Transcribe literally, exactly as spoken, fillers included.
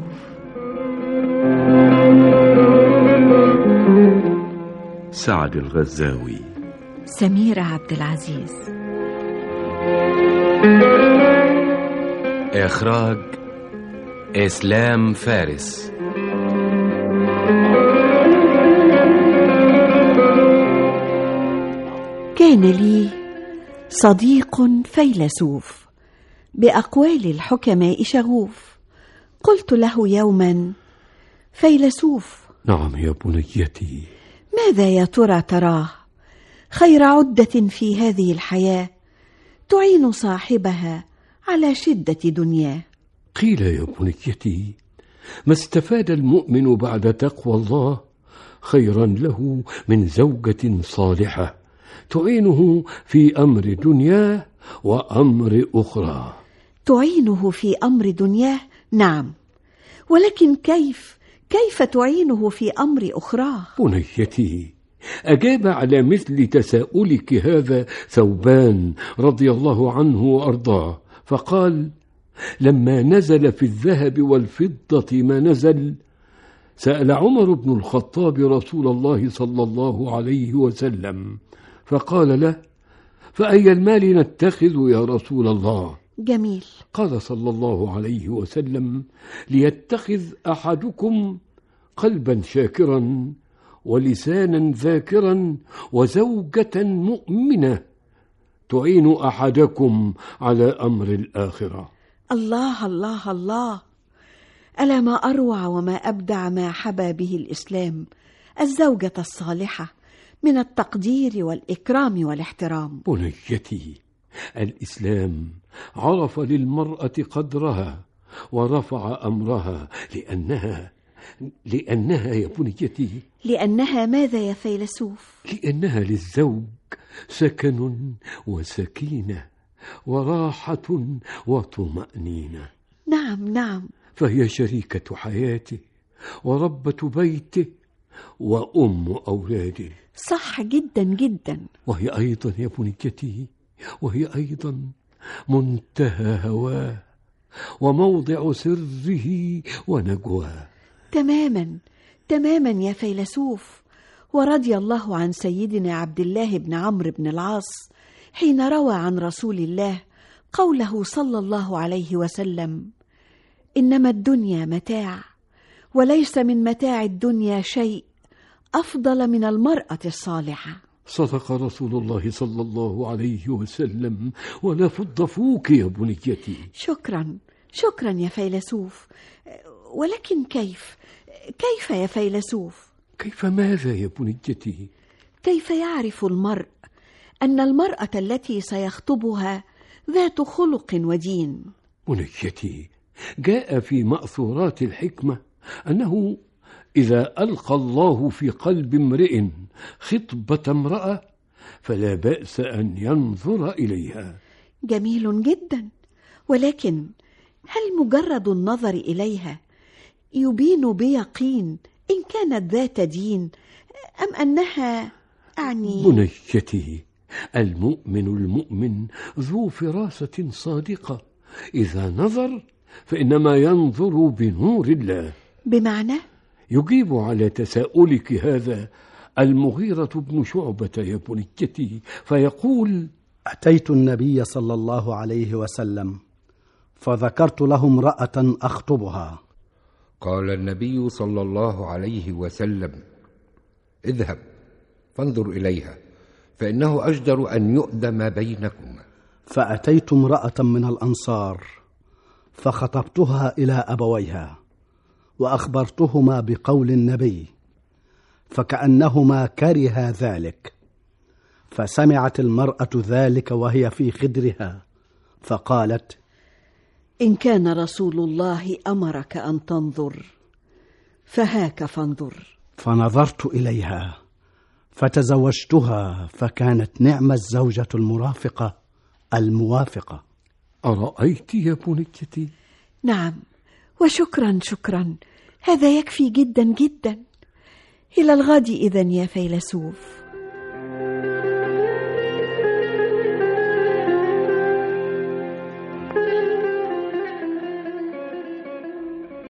سعد الغزاوي. سميرة عبد العزيز. إخراج إسلام فارس. كان لي صديق فيلسوف بأقوال الحكماء شغوف. قلت له يوما: فيلسوف. نعم يا بنيتي. ماذا يا ترى تراه خير عدة في هذه الحياة تعين صاحبها على شدة دنياه؟ قيل يا بنيتي: ما استفاد المؤمن بعد تقوى الله خيرا له من زوجة صالحة تعينه في أمر دنياه وأمر أخرى. تعينه في أمر دنياه، نعم، ولكن كيف كيف تعينه في أمر أخرى؟ بنيتي، أجاب على مثل تساؤلك هذا ثوبان رضي الله عنه وأرضاه، فقال: لما نزل في الذهب والفضة ما نزل، سأل عمر بن الخطاب رسول الله صلى الله عليه وسلم فقال له: فأي المال نتخذ يا رسول الله؟ جميل. قال صلى الله عليه وسلم: ليتخذ أحدكم قلبا شاكرا ولسانا ذاكرا وزوجة مؤمنة تعين أحدكم على أمر الآخرة. الله الله الله، ألا ما أروع وما أبدع ما حبى به الإسلام الزوجة الصالحة من التقدير والإكرام والاحترام. بنيتي، الإسلام عرف للمرأة قدرها ورفع أمرها لأنها لأنها يا بنيتي لأنها ماذا يا فيلسوف؟ لأنها للزوج سكن وسكينة وراحة وطمأنينة. نعم نعم. فهي شريكة حياته وربة بيته وأم أولاده. صح جدا جدا. وهي أيضا يا بنيتي وهي أيضا منتهى هواه وموضع سره ونجواه. تماما تماما يا فيلسوف. ورضي الله عن سيدنا عبد الله بن عمرو بن العاص حين روى عن رسول الله قوله صلى الله عليه وسلم: إنما الدنيا متاع، وليس من متاع الدنيا شيء أفضل من المرأة الصالحة. صدق رسول الله صلى الله عليه وسلم، ولا فض فوك يا بنيتي. شكرا شكرا يا فيلسوف. ولكن كيف كيف يا فيلسوف؟ كيف ماذا يا بنيتي؟ كيف يعرف المرء أن المرأة التي سيخطبها ذات خلق ودين؟ بنيتي، جاء في مأثورات الحكمة أنه إذا ألقى الله في قلب امرئ خطبة امرأة فلا بأس أن ينظر إليها. جميل جدا، ولكن هل مجرد النظر إليها يبين بيقين إن كانت ذات دين أم أنها أعني؟ بنيتي، المؤمن المؤمن ذو فراسة صادقة، إذا نظر فإنما ينظر بنور الله. بمعنى؟ يجيب على تساؤلك هذا المغيرة بن شعبة يا بنيتي فيقول: أتيت النبي صلى الله عليه وسلم فذكرت له امرأة أخطبها. قال النبي صلى الله عليه وسلم: اذهب فانظر إليها فإنه أجدر أن يؤدم بينكم. فأتيت امرأة من الأنصار فخطبتها إلى أبويها وأخبرتهما بقول النبي، فكأنهما كرها ذلك، فسمعت المرأة ذلك وهي في خدرها فقالت: إن كان رسول الله أمرك أن تنظر فهاك فانظر. فنظرت إليها فتزوجتها، فكانت نعم الزوجة المرافقة الموافقة. أرأيت يا بنيتي؟ نعم، وشكرا شكرا، هذا يكفي جدا جدا. إلى الغد إذن يا فيلسوف.